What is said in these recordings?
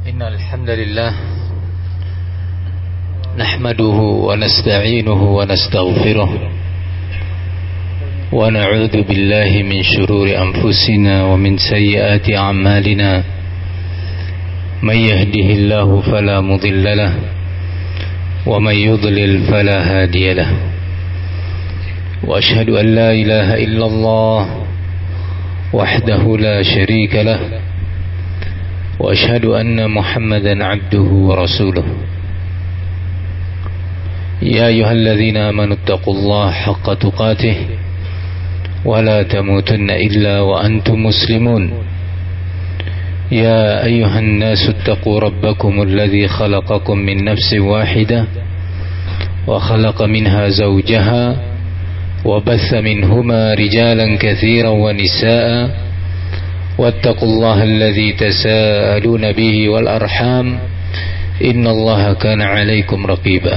إن الحمد لله نحمده ونستعينه ونستغفره ونعوذ بالله من شرور أنفسنا ومن سيئات أعمالنا من يهده الله فلا مضل له ومن يضلل فلا هادي له وأشهد أن لا إله إلا الله وحده لا شريك له وأشهد أن محمدا عبده ورسوله يا أيها الذين آمنوا اتقوا الله حق تقاته ولا تموتن إلا وأنتم مسلمون يا أيها الناس اتقوا ربكم الذي خلقكم من نفس واحدة وخلق منها زوجها وبث منهما رجالا كثيرا ونساء واتقوا الله الذي تساءلون به والأرحام إن الله كان عليكم رقيبا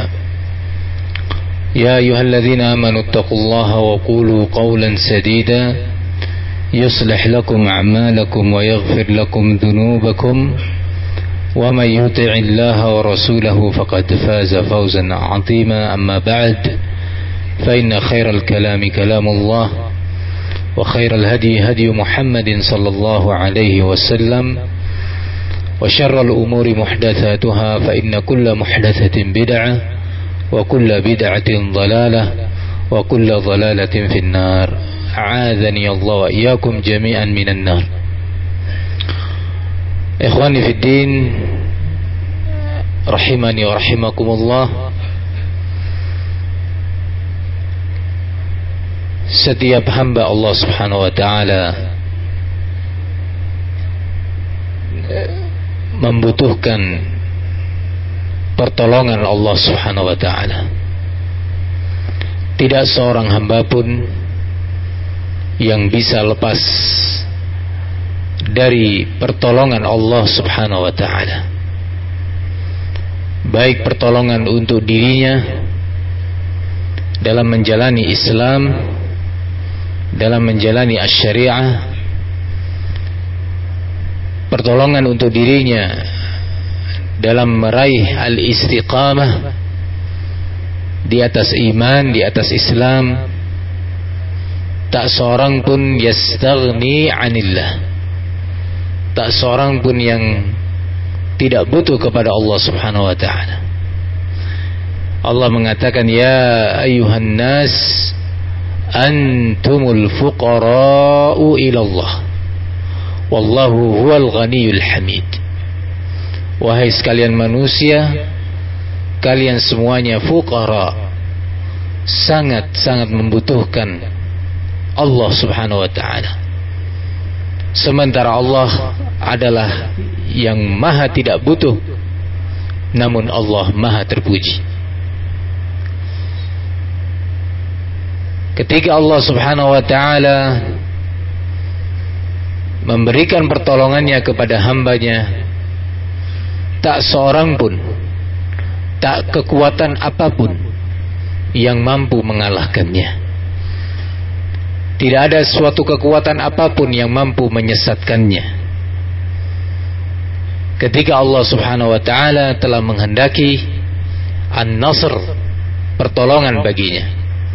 يا أيها الذين آمنوا اتقوا الله وقولوا قولا سديدا يصلح لكم أعمالكم ويغفر لكم ذنوبكم ومن يطع الله ورسوله فقد فاز فوزا عظيما أما بعد فإن خير الكلام كلام الله وخير الهدي هدي محمد صلى الله عليه وسلم وشر الأمور محدثاتها فإن كل محدثة بدعة وكل بدعة ضلالة وكل ضلالة في النار أعاذني الله وإياكم جميعا من النار. إخواني في الدين رحمني ورحمكم الله. Setiap hamba Allah Subhanahu wa ta'ala membutuhkan pertolongan Allah Subhanahu wa ta'ala. Tidak seorang hamba pun yang bisa lepas dari pertolongan Allah Subhanahu wa ta'ala, baik pertolongan untuk dirinya dalam menjalani Islam, dalam menjalani asy-syariah, pertolongan untuk dirinya dalam meraih al-istiqamah di atas iman, di atas Islam. Tak seorang pun yastaghni anillah, tak seorang pun yang tidak butuh kepada Allah Subhanahu wa ta'ala. Allah mengatakan, ya ayuhan nas antumul fuqara'u ilallah wallahu huwal ghaniyul hamid. Wahai sekalian manusia, kalian semuanya fuqara, sangat-sangat membutuhkan Allah Subhanahu wa ta'ala, sementara Allah adalah yang maha tidak butuh, namun Allah maha terpuji. Ketika Allah Subhanahu wa ta'ala memberikan pertolongannya kepada hambanya, tak seorang pun, tak kekuatan apapun yang mampu mengalahkannya. Tidak ada suatu kekuatan apapun yang mampu menyesatkannya. Ketika Allah Subhanahu wa ta'ala telah menghendaki an-nasr, pertolongan baginya.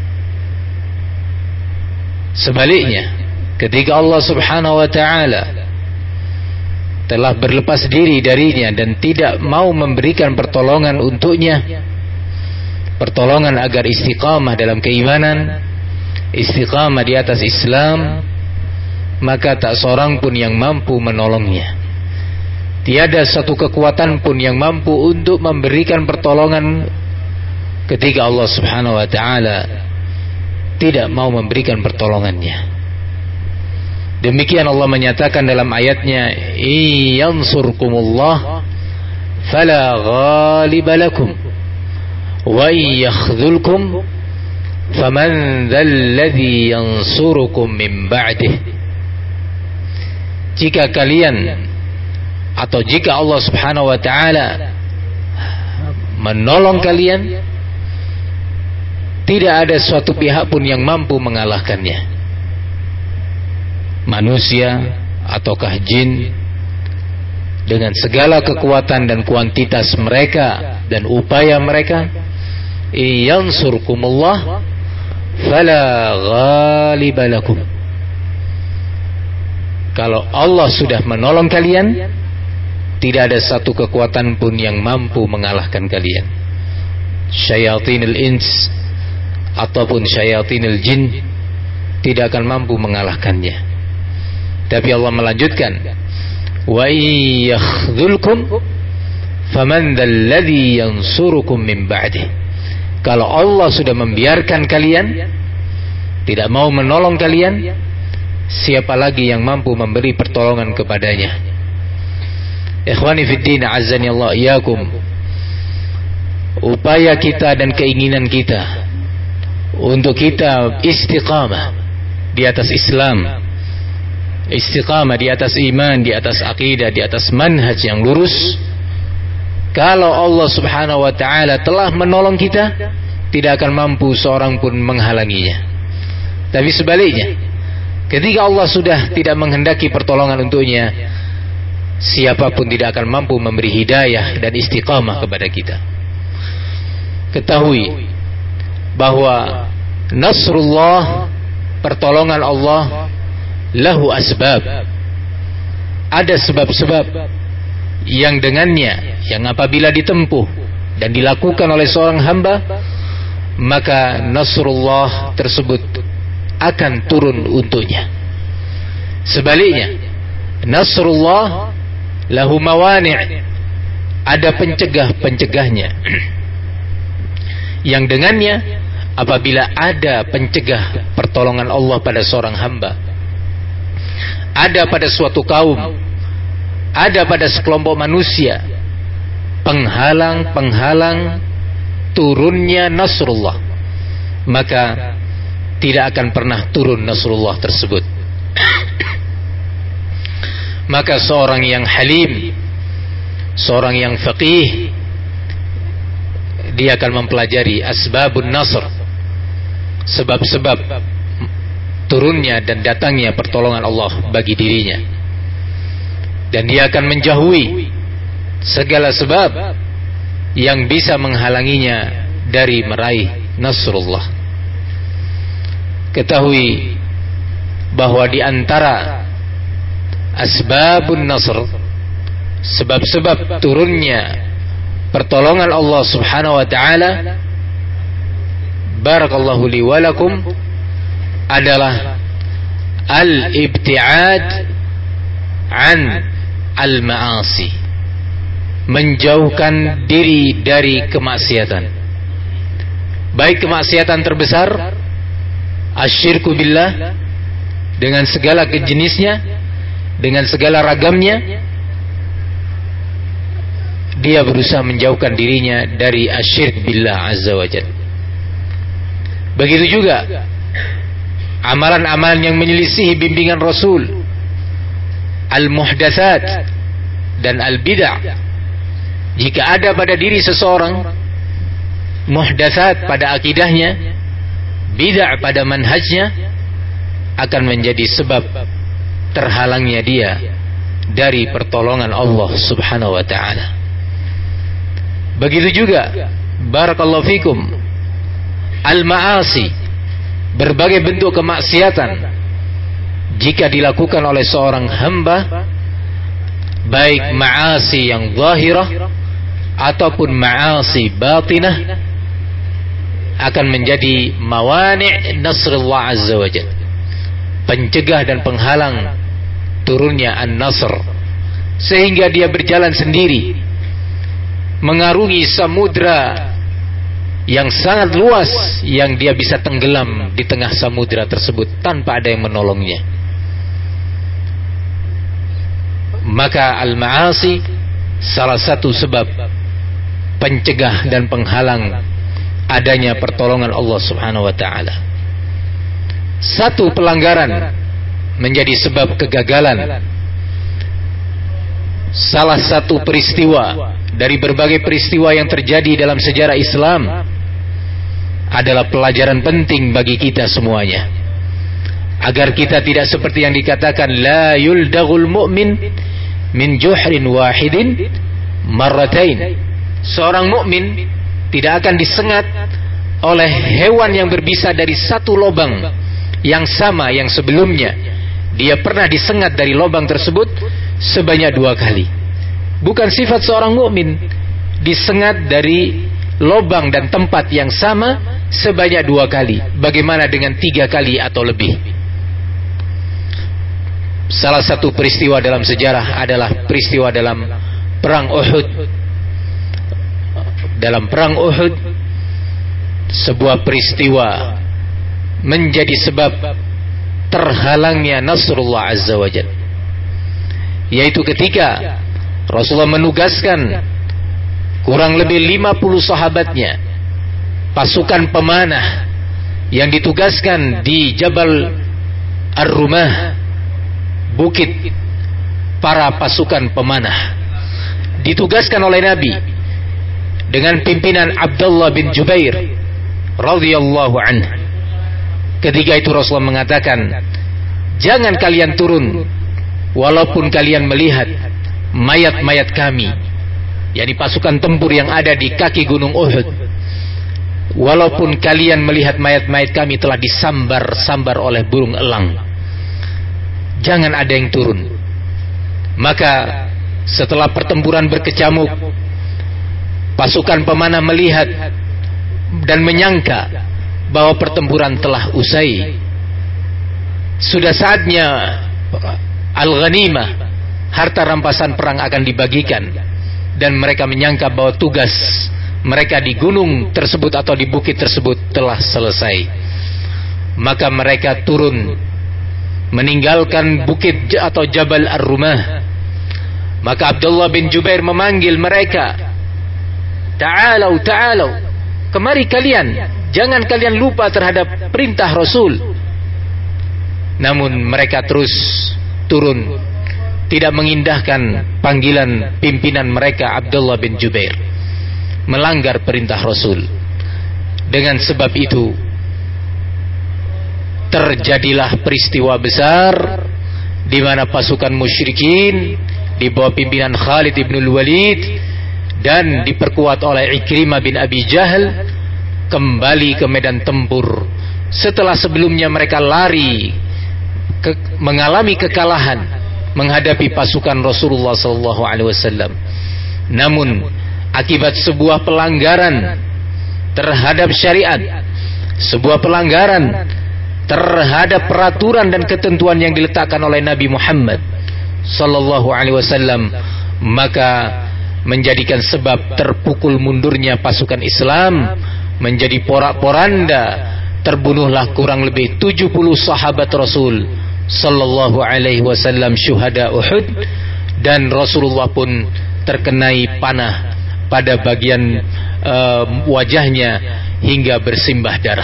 Sebaliknya, ketika Allah Subhanahu wa ta'ala telah berlepas diri darinya dan tidak mau memberikan pertolongan untuknya, pertolongan agar istiqamah dalam keimanan, istiqamah di atas Islam, maka tak seorang pun yang mampu menolongnya. Tiada satu kekuatan pun yang mampu untuk memberikan pertolongan ketika Allah Subhanahu wa ta'ala tidak mau memberikan pertolongannya. Demikian Allah menyatakan dalam ayatnya, iyansurkumullah fala ghaliba lakum wa yakhzulkum faman dzalladzi yansurukum min ba'dih. Jika kalian, atau jika Allah Subhanahu wa ta'ala menolong kalian, tidak ada suatu pihak pun yang mampu mengalahkannya. Manusia ataukah jin, dengan segala kekuatan dan kuantitas mereka dan upaya mereka, yansurkumullah fala ghaliba lakum. Kalau Allah sudah menolong kalian, tidak ada satu kekuatan pun yang mampu mengalahkan kalian. Syayatinul ins ataupun syayatinul jin tidak akan mampu mengalahkannya. Tapi Allah melanjutkan, wa yakhdhulkum faman dzalladzi yansurukum min ba'dih. Kalau Allah sudah membiarkan kalian, tidak mau menolong kalian, siapa lagi yang mampu memberi pertolongan kepadanya? Ikhwani fid din, azzani Allah iyyakum. Upaya kita dan keinginan kita untuk kita istiqamah di atas Islam, istiqamah di atas iman, di atas akidah, di atas manhaj yang lurus. Kalau Allah subhanahu wa ta'ala telah menolong kita, tidak akan mampu seorang pun menghalanginya. Tapi sebaliknya, ketika Allah sudah tidak menghendaki pertolongan untuknya, siapapun tidak akan mampu memberi hidayah dan istiqamah kepada kita. Ketahui bahwa nasrullah, pertolongan Allah, lahu asbab, ada sebab-sebab yang dengannya, yang apabila ditempuh dan dilakukan oleh seorang hamba, maka nasrullah tersebut akan turun untuknya. Sebaliknya, nasrullah lahu mawani', ada pencegah-pencegahnya yang dengannya apabila ada pencegah pertolongan Allah pada seorang hamba, ada pada suatu kaum, ada pada sekelompok manusia, penghalang-penghalang turunnya nasrullah, maka tidak akan pernah turun nasrullah tersebut. Maka seorang yang halim, seorang yang faqih, dia akan mempelajari asbabun nasr, sebab-sebab turunnya dan datangnya pertolongan Allah bagi dirinya, dan dia akan menjauhi segala sebab yang bisa menghalanginya dari meraih nasrullah. Ketahui bahwa di antara asbabun nasr, sebab-sebab turunnya pertolongan Allah subhanahu wa ta'ala, barakallahu li wa lakum, adalah al-ibti'ad an al-ma'asi, menjauhkan diri dari kemaksiatan, baik kemaksiatan terbesar asyirku billah dengan segala jenisnya, dengan segala ragamnya. Dia berusaha menjauhkan dirinya dari asyirk billah azza wa jalla. Begitu juga amalan-amalan yang menyelisihi bimbingan Rasul, al-muhdatsat dan al-bid'ah. Jika ada pada diri seseorang muhdatsat pada akidahnya, bid'ah pada manhajnya, akan menjadi sebab terhalangnya dia dari pertolongan Allah subhanahu wa ta'ala. Begitu juga barakallahu fikum al-ma'asi, berbagai bentuk kemaksiatan, jika dilakukan oleh seorang hamba, baik ma'asi yang zahirah ataupun ma'asi batinah, akan menjadi mawani' nasrullah azza wa jalla, pencegah dan penghalang turunnya an-nasr, sehingga dia berjalan sendiri mengarungi samudra yang sangat luas, yang dia bisa tenggelam di tengah samudra tersebut tanpa ada yang menolongnya. Maka al-ma'asi salah satu sebab pencegah dan penghalang adanya pertolongan Allah subhanahu wa ta'ala. Satu pelanggaran menjadi sebab kegagalan. Salah satu peristiwa dari berbagai peristiwa yang terjadi dalam sejarah Islam adalah pelajaran penting bagi kita semuanya, agar kita tidak seperti yang dikatakan la yuldagul mu'min min juhrin wahidin marratain. Seorang mukmin tidak akan disengat oleh hewan yang berbisa dari satu lubang yang sama yang sebelumnya dia pernah disengat dari lubang tersebut sebanyak 2 kali. Bukan sifat seorang mukmin disengat dari lubang dan tempat yang sama sebanyak 2 kali. Bagaimana dengan 3 kali atau lebih? Salah satu peristiwa dalam sejarah adalah peristiwa dalam perang Uhud. Dalam perang Uhud, sebuah peristiwa menjadi sebab terhalangnya Nasrullah Azza wa Jalla, yaitu ketika Rasulullah menugaskan kurang lebih 50 sahabatnya, pasukan pemanah yang ditugaskan di Jabal Ar-Rumah, bukit para pasukan pemanah, ditugaskan oleh Nabi dengan pimpinan Abdullah bin Jubair radhiyallahu anhu. Ketika itu Rasulullah mengatakan, jangan kalian turun walaupun kalian melihat mayat-mayat kami, yakni pasukan tempur yang ada di kaki gunung Uhud. Walaupun kalian melihat mayat-mayat kami telah disambar-sambar oleh burung elang, jangan ada yang turun. Maka setelah pertempuran berkecamuk, pasukan pemanah melihat dan menyangka bahwa pertempuran telah usai. Sudah saatnya al-ghanimah, harta rampasan perang akan dibagikan, dan mereka menyangka bahwa tugas mereka di gunung tersebut atau di bukit tersebut telah selesai. Maka mereka turun meninggalkan bukit atau Jabal Ar-Rumah. Maka Abdullah bin Jubair memanggil mereka, ta'alau, kemari kalian, jangan kalian lupa terhadap perintah Rasul. Namun mereka terus turun, tidak mengindahkan panggilan pimpinan mereka Abdullah bin Jubair, melanggar perintah Rasul. Dengan sebab itu terjadilah peristiwa besar di mana pasukan musyrikin di bawah pimpinan Khalid ibn Walid dan diperkuat oleh Ikrimah bin Abi Jahal kembali ke medan tempur setelah sebelumnya mereka lari mengalami kekalahan menghadapi pasukan Rasulullah SAW. Namun akibat sebuah pelanggaran terhadap syariat, sebuah pelanggaran terhadap peraturan dan ketentuan yang diletakkan oleh Nabi Muhammad SAW, maka menjadikan sebab terpukul mundurnya pasukan Islam menjadi porak-poranda. Terbunuhlah kurang lebih 70 sahabat Rasul sallallahu alaihi wasallam syuhada Uhud, dan Rasulullah pun terkenai panah pada bagian wajahnya hingga bersimbah darah.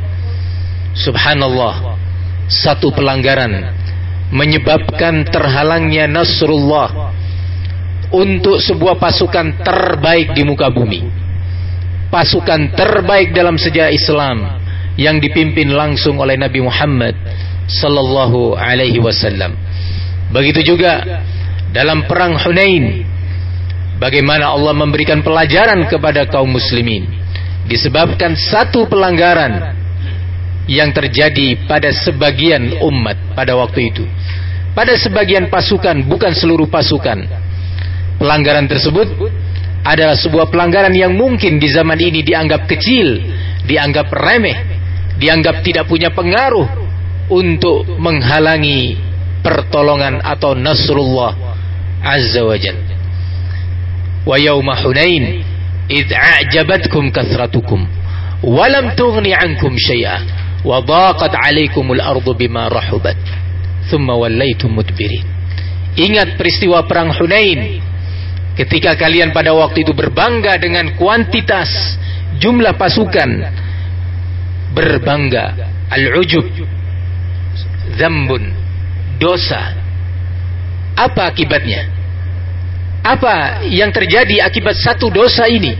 Subhanallah, satu pelanggaran menyebabkan terhalangnya Nasrullah untuk sebuah pasukan terbaik di muka bumi, pasukan terbaik dalam sejarah Islam yang dipimpin langsung oleh Nabi Muhammad sallallahu alaihi wasallam. Begitu juga dalam perang Hunain, bagaimana Allah memberikan pelajaran kepada kaum muslimin disebabkan satu pelanggaran yang terjadi pada sebagian umat pada waktu itu, pada sebagian pasukan, bukan seluruh pasukan. Pelanggaran tersebut adalah sebuah pelanggaran yang mungkin di zaman ini dianggap kecil, dianggap remeh, dianggap tidak punya pengaruh untuk menghalangi pertolongan atau Nasrullah Azza wa Jalla. Wa yawma Hunain idh a'jabatkum kathratukum wa lam tughni ankum syai'a wa dhaqat 'alaikumul ardu bima rahubat thumma wallaytum mudbirin. Ingat peristiwa perang Hunain, ketika kalian pada waktu itu berbangga dengan kuantitas jumlah pasukan, berbangga, al-ujub, dzambun, dosa. Apa akibatnya? Apa yang terjadi akibat satu dosa ini?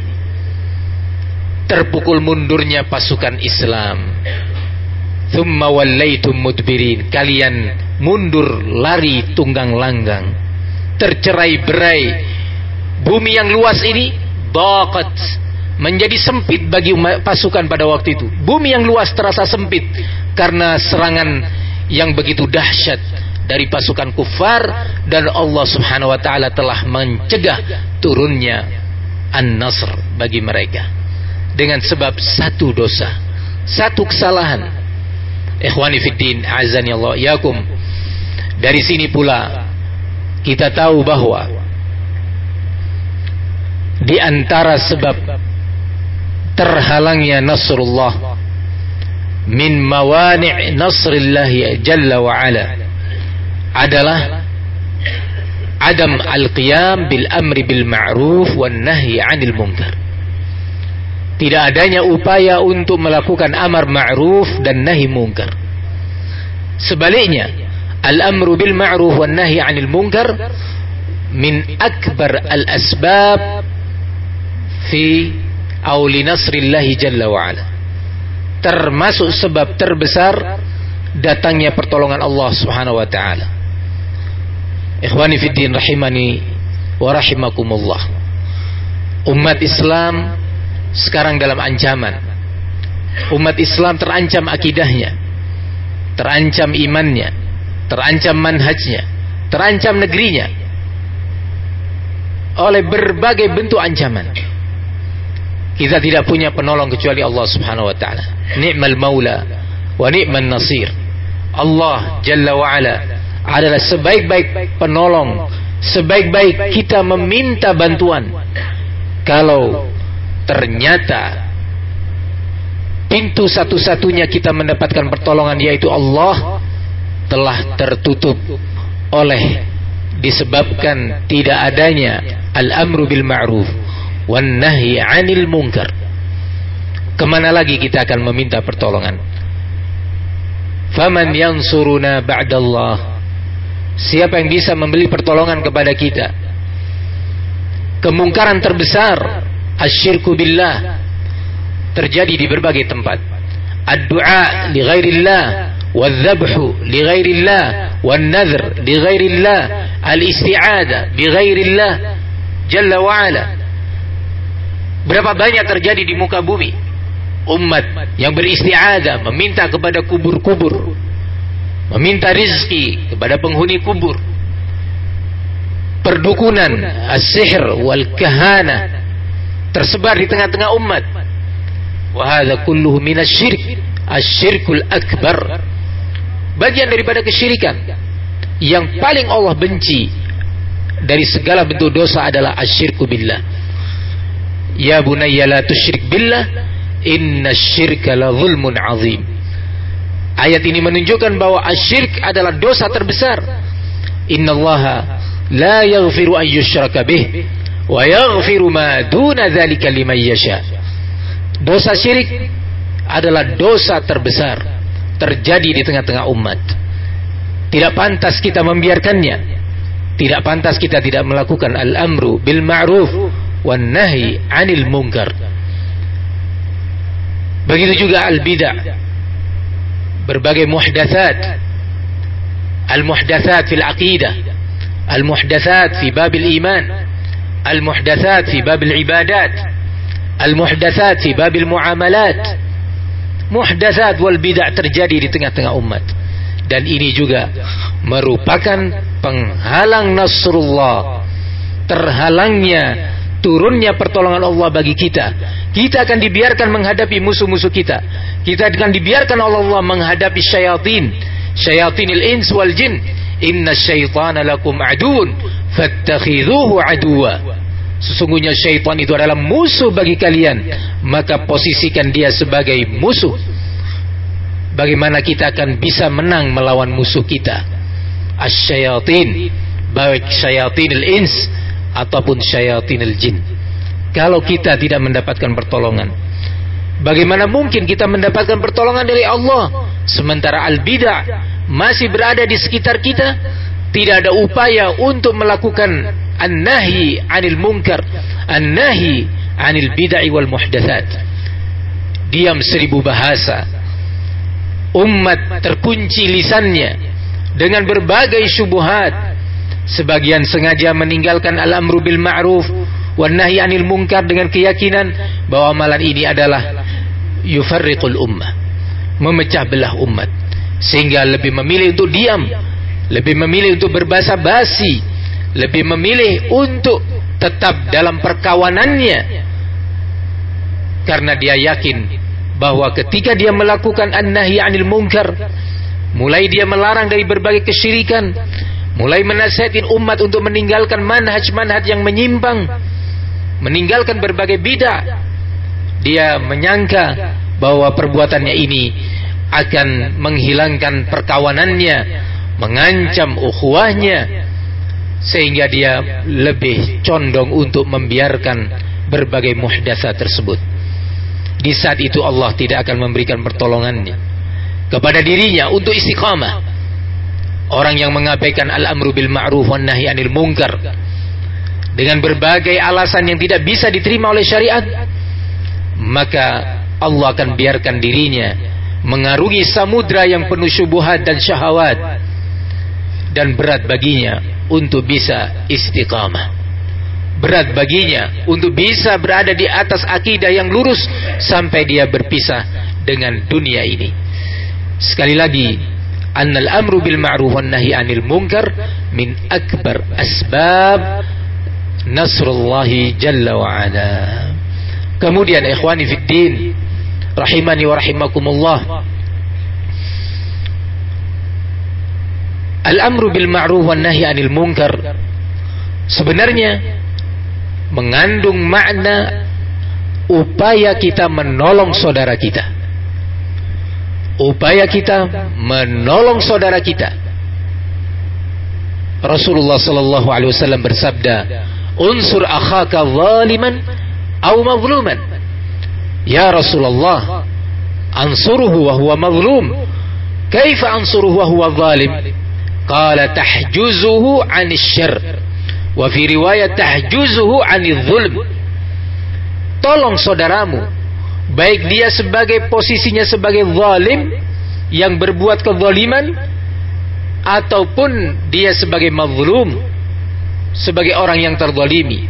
Terpukul mundurnya pasukan Islam. Thumma wallaytum mudbirin, kalian mundur lari tunggang langgang. tercerai-berai. Bumi yang luas ini daqat, menjadi sempit bagi pasukan pada waktu itu. Bumi yang luas terasa sempit karena serangan yang begitu dahsyat dari pasukan kufar, dan Allah Subhanahu wa taala telah mencegah turunnya an-nasr bagi mereka dengan sebab satu dosa, satu kesalahan. Ikhwani fiddin, azani Allah yakum. Dari sini pula kita tahu bahwa di antara sebab terhalangnya nasrullah min mawani' nasrillahi jalla wa ala adalah adam al-qiyam bil amri bil ma'ruf wan nahyi 'anil munkar. Tidak adanya upaya untuk melakukan amar ma'ruf dan nahi munkar. Sebaliknya, al-amru bil ma'ruf wan nahyi 'anil munkar min akbar al-asbab fi auli nasrillahi jalla wa ala, termasuk sebab terbesar datangnya pertolongan Allah Subhanahu wa taala. Ikhwani fiddin rahimani wa rahimakumullah. Umat Islam sekarang dalam ancaman. Umat Islam terancam akidahnya, terancam imannya, terancam manhajnya, terancam negerinya oleh berbagai bentuk ancaman. Kita tidak punya penolong kecuali Allah Subhanahu wa taala. Ni'mal maula wa ni'man nasir. Allah Jalla wa ala adalah sebaik-baik penolong, sebaik-baik kita meminta bantuan. Kalau ternyata pintu satu-satunya kita mendapatkan pertolongan, yaitu Allah, telah tertutup oleh disebabkan tidak adanya al-amru bil ma'ruf wan nahyi 'anil munkar. Kemana lagi kita akan meminta pertolongan? Faman yansuruna ba'dallah. Siapa yang bisa memberi pertolongan kepada kita? Kemungkaran terbesar asyirku billah terjadi di berbagai tempat. Ad-du'a li ghairillah, wadh-dhabhu li ghairillah, wan-nadhr li ghairillah, al-isti'adzah bi ghairillah jalla wa ala. Berapa banyak terjadi di muka bumi umat yang beristi'adzah, meminta kepada kubur-kubur, meminta rizki kepada penghuni kubur. Perdukunan, as-sihr wal kahana tersebar di tengah-tengah umat. Wa hadza kulluhu minasy-syirk, asy-syirkul akbar. Bagian daripada kesyirikan yang paling Allah benci dari segala bentuk dosa adalah asyirku billah. Ya bunayya la tusyrik billah, innasyirka la zulmun azim. Ayat ini menunjukkan bahwa asyirk adalah dosa terbesar. Innallaha la yaghfiru an yushraka bih wa yaghfiru ma duna dzalika liman yasha. Dosa syirik adalah dosa terbesar terjadi di tengah-tengah umat. Tidak pantas kita membiarkannya. Tidak pantas kita tidak melakukan al-amru bil ma'ruf wan nahyi 'anil munkar. Begitu juga al-bid'ah, berbagai muhdatsat, al-muhdatsat fil aqidah, al-muhdatsat fi babil iman, al-muhdatsat fi babil ibadat, al-muhdatsat fi babil muamalat. Muhdatsat wal bid'ah terjadi di tengah-tengah umat, dan ini juga merupakan penghalang nasrullah, terhalangnya turunnya pertolongan Allah bagi kita. Kita akan dibiarkan menghadapi musuh-musuh kita. Kita akan dibiarkan oleh Allah menghadapi syayatinil ins wal jin. Inna syaitana lakum aduun fattakhidhuhu aduwa. Sesungguhnya syaitan itu adalah musuh bagi kalian, maka posisikan dia sebagai musuh. Bagaimana kita akan bisa menang melawan musuh kita? Asy-syayatin, baik syayatinil ins ataupun syayatinil jin. Kalau kita tidak mendapatkan pertolongan, bagaimana mungkin kita mendapatkan pertolongan dari Allah? Sementara al-bid'ah masih berada di sekitar kita, tidak ada upaya untuk melakukan an-nahyi 'anil munkar, an-nahyi 'anil bid'ah wal muhdatsat. Diam 1000 bahasa. Umat terkunci lisannya dengan berbagai syubhat, Sebagian sengaja meninggalkan al-amru bil ma'ruf wan nahyi 'anil munkar dengan keyakinan bahwa amalan ini adalah yufarriqul ummah, memecah belah umat, sehingga lebih memilih untuk diam, lebih memilih untuk berbasa-basi, lebih memilih untuk tetap dalam perkawanannya, karena dia yakin bahwa ketika dia melakukan an-nahyi 'anil munkar, mulai dia melarang dari berbagai kesyirikan, mulai menasihatin umat untuk meninggalkan manhaj-manhaj yang menyimpang, meninggalkan berbagai bidah, dia menyangka bahwa perbuatannya ini akan menghilangkan perkawanannya, mengancam ukhuwahnya, sehingga dia lebih condong untuk membiarkan berbagai muhdatsat tersebut. Di saat itu Allah tidak akan memberikan pertolongannya kepada dirinya untuk istiqamah. Orang yang mengabaikan al-amru bil ma'ruf wan nahyi 'anil munkar dengan berbagai alasan yang tidak bisa diterima oleh syariat, maka Allah akan biarkan dirinya mengarungi samudra yang penuh syubhat dan syahwat, dan berat baginya untuk bisa istiqamah, berat baginya untuk bisa berada di atas akidah yang lurus sampai dia berpisah dengan dunia ini. Sekali lagi, annal amru bil ma'ruf wan nahyi 'anil munkar min akbar asbab nasrullahi jalla wa ala. Kemudian ikhwani fid din, rahimani wa rahimakumullah, al-amru bil ma'ruf wan nahyi 'anil munkar sebenarnya mengandung makna upaya kita menolong saudara kita. Upaya kita menolong saudara kita. Rasulullah sallallahu alaihi wasallam bersabda, "Unsur akhaka zaliman aw mazluman." Ya Rasulullah, ansuruhu wa huwa mazlum. Kaifa ansuruhu wa huwa zalim? Qala tahjuzuhu 'anil syarr. Wa fi riwayat tahjuzuhu 'anil zulm. Tolong saudaramu, baik dia sebagai posisinya sebagai zalim yang berbuat kezaliman, ataupun dia sebagai mazlum, sebagai orang yang terzalimi.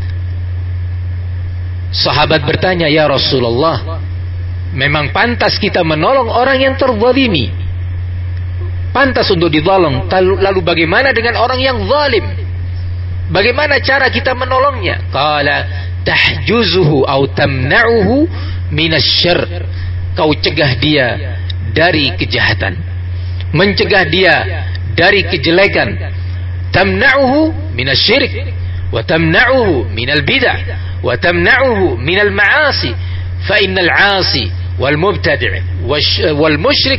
Sahabat bertanya, ya Rasulullah, memang pantas kita menolong orang yang terzalimi, pantas untuk ditolong, lalu bagaimana dengan orang yang zalim? Bagaimana cara kita menolongnya? Qala tahjuzuhu au tamna'uhu minasyarr. Kau cegah dia dari kejahatan, mencegah dia dari kejelekan. Tamna'uhu minasyirik, wa tamna'uhu minal bid'ah, wa tamna'uhu minal ma'asi. Fa innal 'asi wal mubtadi' wal musyrik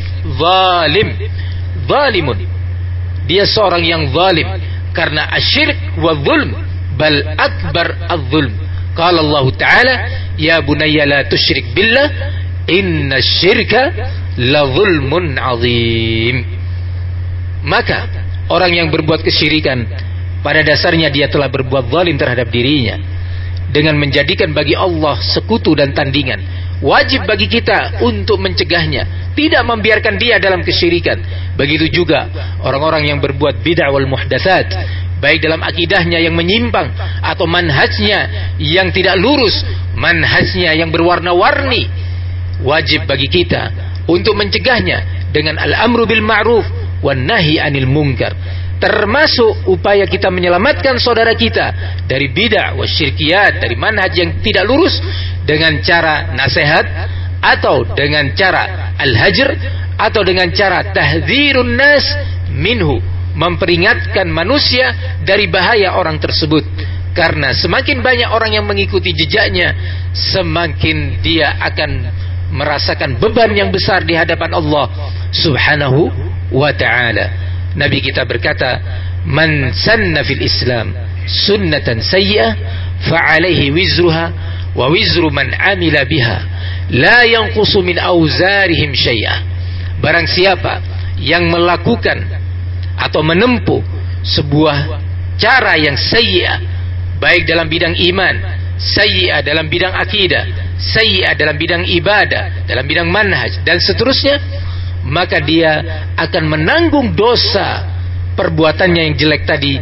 zalimun. Dia seorang yang zalim karena asyirik wa zulm, bal akbar az-zulm. Qala Allah Ta'ala, ya bunayya la tusyrik billah inna syirka la zulmun azim. Maka orang yang berbuat kesyirikan, pada dasarnya dia telah berbuat zalim terhadap dirinya dengan menjadikan bagi Allah sekutu dan tandingan. Wajib bagi kita untuk mencegahnya, tidak membiarkan dia dalam kesyirikan. Begitu juga orang-orang yang berbuat bid'ah wal muhdatsat, baik dalam akidahnya yang menyimpang atau manhajnya yang tidak lurus, manhajnya yang berwarna-warni. Wajib bagi kita untuk mencegahnya dengan al-amru bil ma'ruf wan nahyi 'anil munkar. Termasuk upaya kita menyelamatkan saudara kita dari bid'ah wasyirkiyat, dari manhaj yang tidak lurus, dengan cara nasihat, atau dengan cara al-hajr, atau dengan cara tahdzirun nas minhu, memperingatkan manusia dari bahaya orang tersebut. Karena semakin banyak orang yang mengikuti jejaknya, semakin dia akan merasakan beban yang besar di hadapan Allah Subhanahu wa ta'ala. Nabi kita berkata, man sanna fil Islam sunnatan sayyi'ah fa'alaihi wizruha wa wizru man amila biha la yanqusu min auzarihim syai'ah. Barang siapa yang melakukan atau menempuh sebuah cara yang sayyi'ah, baik dalam bidang iman, sayyi'ah dalam bidang akidah, sayyi'ah dalam bidang ibadah, dalam bidang manhaj, dan seterusnya, maka dia akan menanggung dosa perbuatannya yang jelek tadi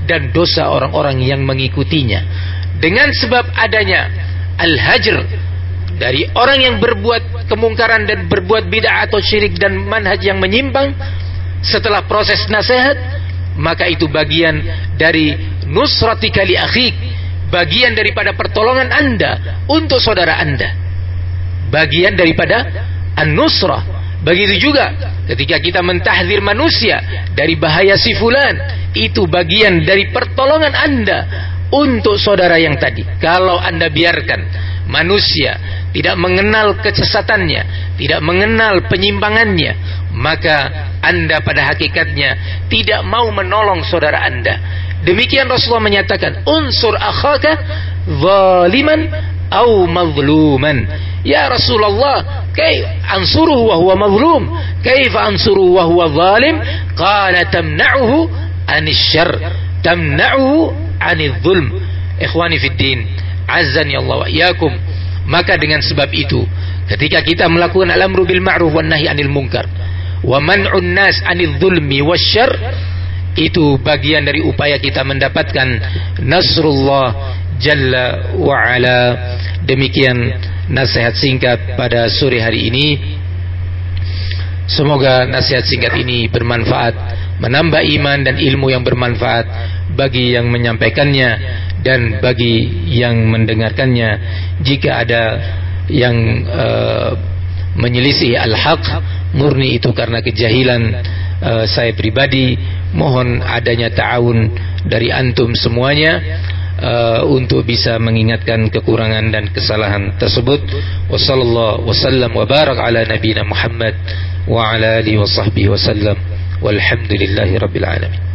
dan dosa orang-orang yang mengikutinya. Dengan sebab adanya al-hajr dari orang yang berbuat kemungkaran dan berbuat bid'ah atau syirik dan manhaj yang menyimpang, setelah proses nasihat, maka itu bagian dari nusratika li akhik, bagian daripada pertolongan Anda untuk saudara Anda, bagian daripada an-nusrah. Begitu juga ketika kita mentahdzir manusia dari bahaya si fulan, itu bagian dari pertolongan Anda untuk saudara yang tadi. Kalau Anda biarkan manusia tidak mengenal kesesatannya, tidak mengenal penyimpangannya, maka Anda pada hakikatnya tidak mau menolong saudara Anda. Demikian Rasulullah menyatakan, unsur akhaka zaliman au mazluman. Ya Rasulullah, kaif ansuruhu wa huwa mazlum, kaif ansuruhu wa huwa zalim? Qala tamna'uhu anis syarr, tamna'uhu anil zulm. Ikhwani fid din, azzani Allah wa iyyakum. Maka dengan sebab itu, ketika kita melakukan al-amru bil ma'ruf wan nahi anil munkar wa man'un nas anil zulmi wasyarr, itu bagian dari upaya kita mendapatkan nasrullah jalla wa ala. Demikian nasihat singkat pada sore hari ini. Semoga nasihat singkat ini bermanfaat, menambah iman dan ilmu yang bermanfaat bagi yang menyampaikannya dan bagi yang mendengarkannya. Jika ada yang menyelisih al-haq, murni itu karena kejahilan saya pribadi. Mohon adanya ta'awun dari antum semuanya untuk bisa mengingatkan kekurangan dan kesalahan tersebut. Wassallallahu wasallam wa barak ala nabiyina Muhammad wa ala alihi wa sahbihi wasallam, walhamdulillahi rabbil alamin.